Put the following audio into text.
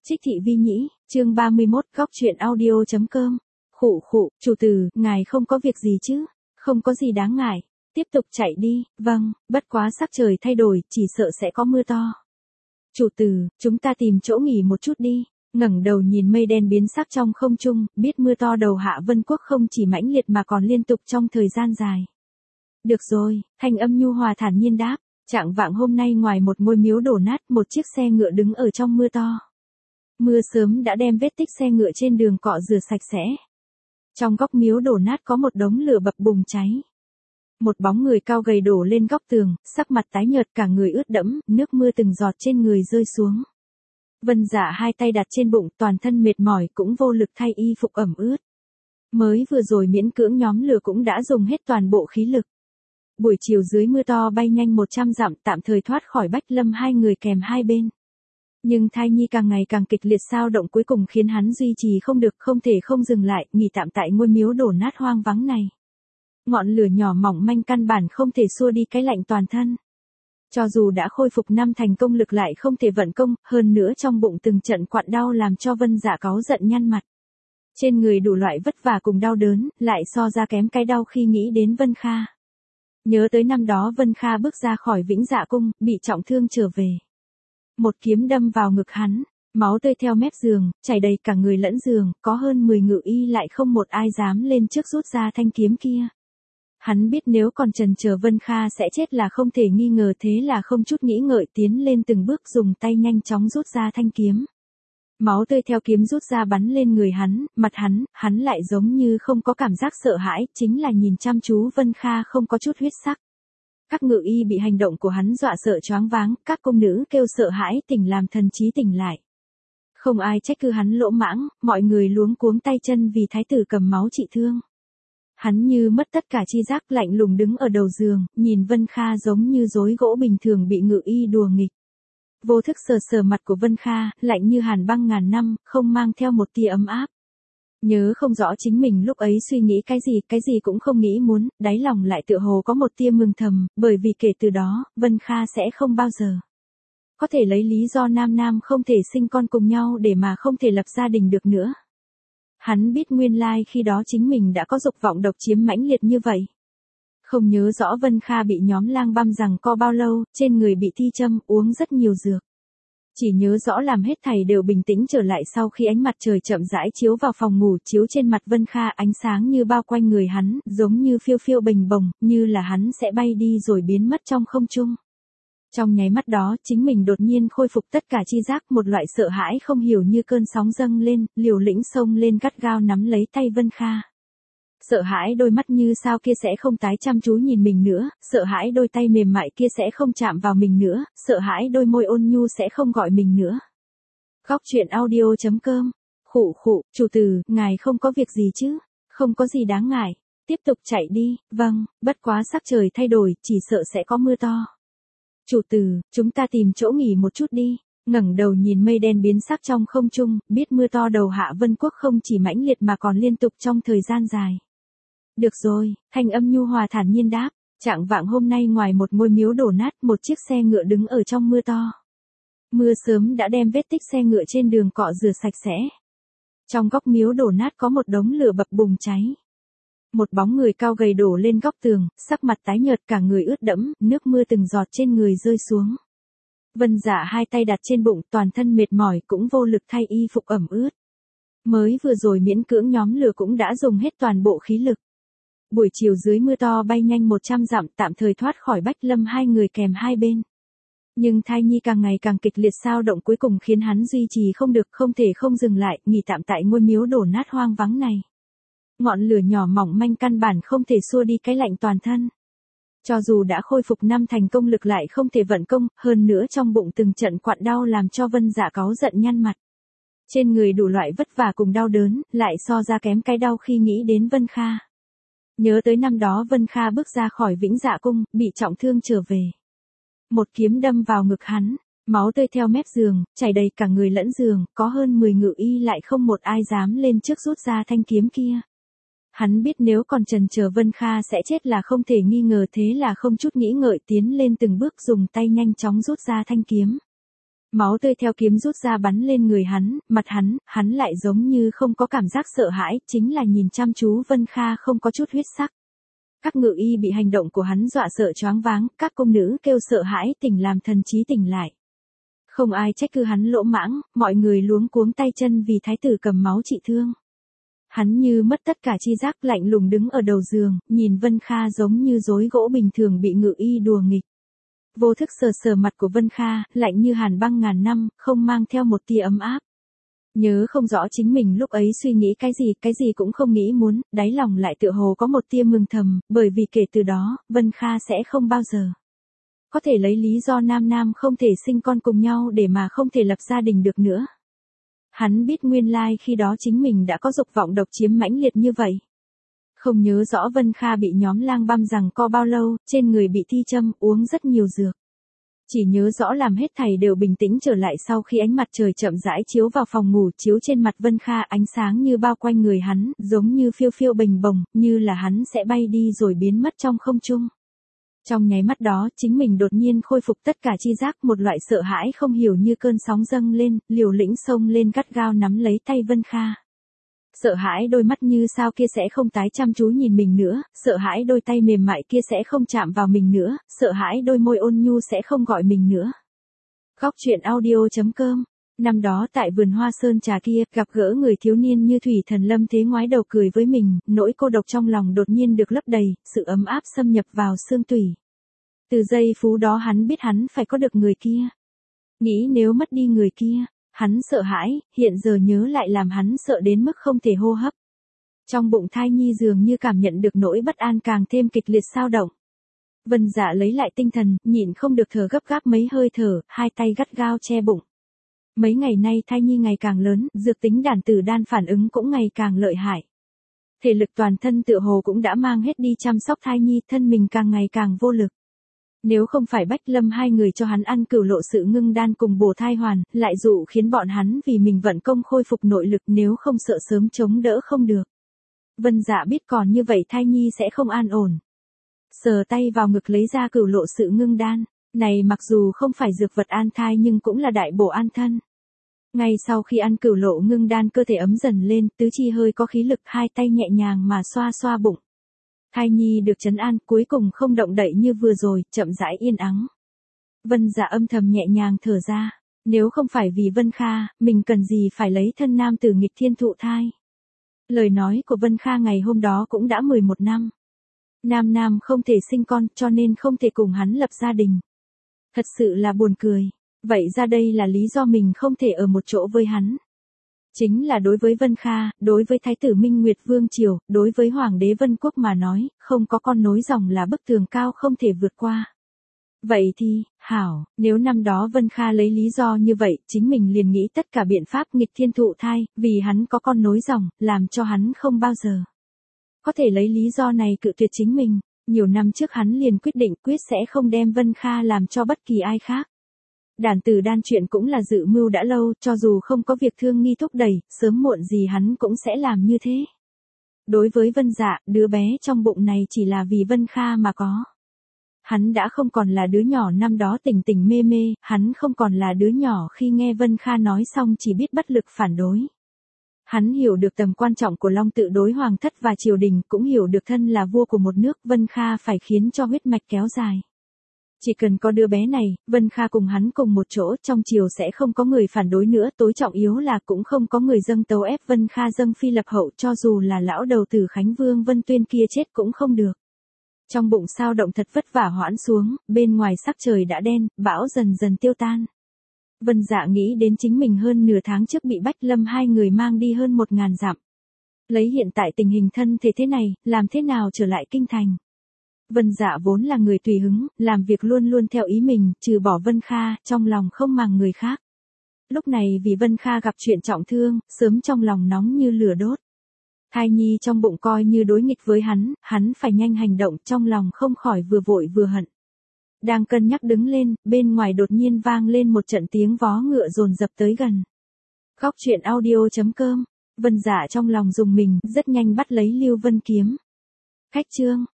Trích Thị Vi Nhĩ, chương 31, góc truyện audio.com. Chủ tử, ngài không có việc gì chứ? Không có gì đáng ngại. Tiếp tục chạy đi, vâng, bất quá sắc trời thay đổi, chỉ sợ sẽ có mưa to. Chủ tử, chúng ta tìm chỗ nghỉ một chút đi. Ngẩng đầu nhìn mây đen biến sắc trong không trung, biết mưa to đầu hạ Vân Quốc không chỉ mãnh liệt mà còn liên tục trong thời gian dài. Được rồi, thanh âm nhu hòa thản nhiên đáp. Trạng vạng hôm nay ngoài một ngôi miếu đổ nát, một chiếc xe ngựa đứng ở trong mưa to. Mưa sớm đã đem vết tích xe ngựa trên đường cọ rửa sạch sẽ. Trong góc miếu đổ nát có một đống lửa bập bùng cháy. Một bóng người cao gầy đổ lên góc tường, sắc mặt tái nhợt, cả người ướt đẫm, nước mưa từng giọt trên người rơi xuống. Vân Dạ hai tay đặt trên bụng, toàn thân mệt mỏi, cũng vô lực thay y phục ẩm ướt. Mới vừa rồi miễn cưỡng nhóm lửa cũng đã dùng hết toàn bộ khí lực. Buổi chiều dưới mưa to bay nhanh 100 dặm, tạm thời thoát khỏi Bách Lâm hai người kèm hai bên. Nhưng thai nhi càng ngày càng kịch liệt xao động cuối cùng khiến hắn duy trì không được, không thể không dừng lại, nghỉ tạm tại ngôi miếu đổ nát hoang vắng này. Ngọn lửa nhỏ mỏng manh căn bản không thể xua đi cái lạnh toàn thân. Cho dù đã khôi phục 5 thành công lực lại không thể vận công, hơn nữa trong bụng từng trận quặn đau làm cho Vân Dạ cáu giận nhăn mặt. Trên người đủ loại vất vả cùng đau đớn, lại so ra kém cái đau khi nghĩ đến Vân Kha. Nhớ tới năm đó Vân Kha bước ra khỏi Vĩnh Dạ cung, bị trọng thương trở về. Một kiếm đâm vào ngực hắn, máu tươi theo mép giường, chảy đầy cả người lẫn giường, có hơn 10 ngự y lại không một ai dám lên trước rút ra thanh kiếm kia. Hắn biết nếu còn chần chờ Vân Kha sẽ chết là không thể nghi ngờ, thế là không chút nghĩ ngợi tiến lên từng bước dùng tay nhanh chóng rút ra thanh kiếm. Máu tươi theo kiếm rút ra bắn lên người hắn, mặt hắn lại giống như không có cảm giác sợ hãi, chính là nhìn chăm chú Vân Kha không có chút huyết sắc. Các ngự y bị hành động của hắn dọa sợ choáng váng, các cung nữ kêu sợ hãi tỉnh làm thần trí tỉnh lại. Không ai trách cứ hắn lỗ mãng, mọi người luống cuống tay chân vì thái tử cầm máu trị thương. Hắn như mất tất cả chi giác, lạnh lùng đứng ở đầu giường, nhìn Vân Kha giống như rối gỗ bình thường bị ngự y đùa nghịch. Vô thức sờ sờ mặt của Vân Kha, lạnh như hàn băng ngàn năm, không mang theo một tia ấm áp. Nhớ không rõ chính mình lúc ấy suy nghĩ cái gì cũng không nghĩ muốn, đáy lòng lại tựa hồ có một tia mừng thầm, bởi vì kể từ đó, Vân Kha sẽ không bao giờ có thể lấy lý do nam không thể sinh con cùng nhau để mà không thể lập gia đình được nữa. Hắn biết nguyên lai khi đó chính mình đã có dục vọng độc chiếm mãnh liệt như vậy. Không nhớ rõ Vân Kha bị nhóm lang băm giằng co bao lâu, trên người bị thi châm, uống rất nhiều dược. Chỉ nhớ rõ làm hết thảy đều bình tĩnh trở lại sau khi ánh mặt trời chậm rãi chiếu vào phòng ngủ, chiếu trên mặt Vân Kha, ánh sáng như bao quanh người hắn, giống như phiêu phiêu bềnh bồng, như là hắn sẽ bay đi rồi biến mất trong không trung. Trong nháy mắt đó, chính mình đột nhiên khôi phục tất cả chi giác, một loại sợ hãi không hiểu như cơn sóng dâng lên, liều lĩnh xông lên gắt gao nắm lấy tay Vân Kha. Sợ hãi đôi mắt như sao kia sẽ không tái chăm chú nhìn mình nữa, sợ hãi đôi tay mềm mại kia sẽ không chạm vào mình nữa, sợ hãi đôi môi ôn nhu sẽ không gọi mình nữa. Góc truyện audio.com. Chủ tử, ngài không có việc gì chứ? Không có gì đáng ngại. Tiếp tục chạy đi, vâng, bất quá sắc trời thay đổi, chỉ sợ sẽ có mưa to. Chủ tử, chúng ta tìm chỗ nghỉ một chút đi. Ngẩng đầu nhìn mây đen biến sắc trong không trung, biết mưa to đầu hạ Vân Quốc không chỉ mãnh liệt mà còn liên tục trong thời gian dài. Được rồi, thanh âm nhu hòa thản nhiên đáp. Trạng vạng hôm nay ngoài một ngôi miếu đổ nát, một chiếc xe ngựa đứng ở trong mưa to. Mưa sớm đã đem vết tích xe ngựa trên đường cọ rửa sạch sẽ. Trong góc miếu đổ nát có một đống lửa bập bùng cháy. Một bóng người cao gầy đổ lên góc tường, sắc mặt tái nhợt, cả người ướt đẫm, nước mưa từng giọt trên người rơi xuống. Vân Dạ hai tay đặt trên bụng, toàn thân mệt mỏi, cũng vô lực thay y phục ẩm ướt. Mới vừa rồi miễn cưỡng nhóm lửa cũng đã dùng hết toàn bộ khí lực. Buổi chiều dưới mưa to bay nhanh 100 dặm, tạm thời thoát khỏi Bách Lâm hai người kèm hai bên. Nhưng thai nhi càng ngày càng kịch liệt xao động cuối cùng khiến hắn duy trì không được, không thể không dừng lại, nghỉ tạm tại ngôi miếu đổ nát hoang vắng này. Ngọn lửa nhỏ mỏng manh căn bản không thể xua đi cái lạnh toàn thân. Cho dù đã khôi phục 5 thành công lực lại không thể vận công, hơn nữa trong bụng từng trận quặn đau làm cho Vân Dạ cáu giận nhăn mặt. Trên người đủ loại vất vả cùng đau đớn, lại so ra kém cái đau khi nghĩ đến Vân Kha. Nhớ tới năm đó Vân Kha bước ra khỏi Vĩnh Dạ cung, bị trọng thương trở về. Một kiếm đâm vào ngực hắn, máu tươi theo mép giường, chảy đầy cả người lẫn giường, có hơn 10 ngự y lại không một ai dám lên trước rút ra thanh kiếm kia. Hắn biết nếu còn chần chờ Vân Kha sẽ chết là không thể nghi ngờ, thế là không chút nghĩ ngợi tiến lên từng bước dùng tay nhanh chóng rút ra thanh kiếm. Máu tươi theo kiếm rút ra bắn lên người hắn, mặt hắn lại giống như không có cảm giác sợ hãi, chính là nhìn chăm chú Vân Kha không có chút huyết sắc. Các ngự y bị hành động của hắn dọa sợ choáng váng, các công nữ kêu sợ hãi tỉnh làm thần trí tỉnh lại. Không ai trách cứ hắn lỗ mãng, mọi người luống cuống tay chân vì thái tử cầm máu trị thương. Hắn như mất tất cả chi giác, lạnh lùng đứng ở đầu giường, nhìn Vân Kha giống như rối gỗ bình thường bị ngự y đùa nghịch. Vô thức sờ sờ mặt của Vân Kha, lạnh như hàn băng ngàn năm, không mang theo một tia ấm áp. Nhớ không rõ chính mình lúc ấy suy nghĩ cái gì cũng không nghĩ muốn, đáy lòng lại tựa hồ có một tia mừng thầm, bởi vì kể từ đó, Vân Kha sẽ không bao giờ có thể lấy lý do nam không thể sinh con cùng nhau để mà không thể lập gia đình được nữa. Hắn biết nguyên lai khi đó chính mình đã có dục vọng độc chiếm mãnh liệt như vậy. Không nhớ rõ Vân Kha bị nhóm lang băm giằng co bao lâu, trên người bị thi châm, uống rất nhiều dược. Chỉ nhớ rõ làm hết thảy đều bình tĩnh trở lại sau khi ánh mặt trời chậm rãi chiếu vào phòng ngủ, chiếu trên mặt Vân Kha, ánh sáng như bao quanh người hắn, giống như phiêu phiêu bềnh bồng, như là hắn sẽ bay đi rồi biến mất trong không trung. Trong nháy mắt đó, chính mình đột nhiên khôi phục tất cả chi giác, một loại sợ hãi không hiểu như cơn sóng dâng lên, liều lĩnh xông lên gắt gao nắm lấy tay Vân Kha. Sợ hãi đôi mắt như sao kia sẽ không tái chăm chú nhìn mình nữa, sợ hãi đôi tay mềm mại kia sẽ không chạm vào mình nữa, sợ hãi đôi môi ôn nhu sẽ không gọi mình nữa. Góc truyện audio.com. Năm đó tại vườn hoa sơn trà kia, gặp gỡ người thiếu niên như thủy thần lâm thế ngoái đầu cười với mình, nỗi cô độc trong lòng đột nhiên được lấp đầy, sự ấm áp xâm nhập vào xương tủy. Từ giây phút đó hắn biết hắn phải có được người kia. Nghĩ nếu mất đi người kia, hắn sợ hãi, hiện giờ nhớ lại làm hắn sợ đến mức không thể hô hấp. Trong bụng thai nhi dường như cảm nhận được nỗi bất an càng thêm kịch liệt xao động. Vân Dạ lấy lại tinh thần, nhịn không được thở gấp gáp mấy hơi thở, hai tay gắt gao che bụng. Mấy ngày nay thai nhi ngày càng lớn, dược tính đàn tử đan phản ứng cũng ngày càng lợi hại. Thể lực toàn thân tựa hồ cũng đã mang hết đi chăm sóc thai nhi, thân mình càng ngày càng vô lực. Nếu không phải Bách Lâm hai người cho hắn ăn cửu lộ sự ngưng đan cùng bổ thai hoàn, lại dụ khiến bọn hắn vì mình vận công khôi phục nội lực, nếu không sợ sớm chống đỡ không được. Vân Dạ biết còn như vậy thai nhi sẽ không an ổn. Sờ tay vào ngực lấy ra cửu lộ sự ngưng đan, này mặc dù không phải dược vật an thai nhưng cũng là đại bổ an thân. Ngay sau khi ăn cửu lộ ngưng đan cơ thể ấm dần lên, tứ chi hơi có khí lực, hai tay nhẹ nhàng mà xoa xoa bụng. Thai nhi được trấn an, cuối cùng không động đậy như vừa rồi, chậm rãi yên ắng. Vân Dạ âm thầm nhẹ nhàng thở ra, nếu không phải vì Vân Kha, mình cần gì phải lấy thân nam tử nghịch thiên thụ thai. Lời nói của Vân Kha ngày hôm đó cũng đã 11 năm. Nam không thể sinh con, cho nên không thể cùng hắn lập gia đình. Thật sự là buồn cười. Vậy ra đây là lý do mình không thể ở một chỗ với hắn. Chính là đối với Vân Kha, đối với Thái tử Minh Nguyệt Vương Triều, đối với Hoàng đế Vân Quốc mà nói, không có con nối dòng là bức tường cao không thể vượt qua. Vậy thì, hảo, nếu năm đó Vân Kha lấy lý do như vậy, chính mình liền nghĩ tất cả biện pháp nghịch thiên thụ thai, vì hắn có con nối dòng, làm cho hắn không bao giờ có thể lấy lý do này cự tuyệt chính mình. Nhiều năm trước hắn liền quyết định sẽ không đem Vân Kha làm cho bất kỳ ai khác. Đàn tử đan chuyện cũng là dự mưu đã lâu, cho dù không có việc thương nghi thúc đẩy, sớm muộn gì hắn cũng sẽ làm như thế. Đối với Vân Dạ, đứa bé trong bụng này chỉ là vì Vân Kha mà có. Hắn đã không còn là đứa nhỏ năm đó tỉnh tỉnh mê mê, hắn không còn là đứa nhỏ khi nghe Vân Kha nói xong chỉ biết bất lực phản đối. Hắn hiểu được tầm quan trọng của Long Tự đối hoàng thất và triều đình, cũng hiểu được thân là vua của một nước, Vân Kha phải khiến cho huyết mạch kéo dài. Chỉ cần có đứa bé này, Vân Kha cùng hắn cùng một chỗ, trong triều sẽ không có người phản đối nữa, tối trọng yếu là cũng không có người dâng tấu ép Vân Kha dâng phi lập hậu, cho dù là lão đầu tử Khánh Vương Vân Tuyên kia chết cũng không được. Trong bụng sao động thật vất vả hoãn xuống, bên ngoài sắc trời đã đen, bão dần dần tiêu tan. Vân Dạ nghĩ đến chính mình hơn nửa tháng trước bị Bách Lâm hai người mang đi hơn 1000 dặm. Lấy hiện tại tình hình thân thể thế này, làm thế nào trở lại kinh thành? Vân Dạ vốn là người tùy hứng, làm việc luôn luôn theo ý mình, trừ bỏ Vân Kha, trong lòng không màng người khác. Lúc này vì Vân Kha gặp chuyện trọng thương, sớm trong lòng nóng như lửa đốt. Thai nhi trong bụng coi như đối nghịch với hắn phải nhanh hành động, trong lòng không khỏi vừa vội vừa hận. Đang cân nhắc đứng lên, bên ngoài đột nhiên vang lên một trận tiếng vó ngựa dồn dập tới gần. Góc truyện audio.com. Vân Dạ trong lòng rùng mình, rất nhanh bắt lấy Lưu Vân kiếm. Khách chương.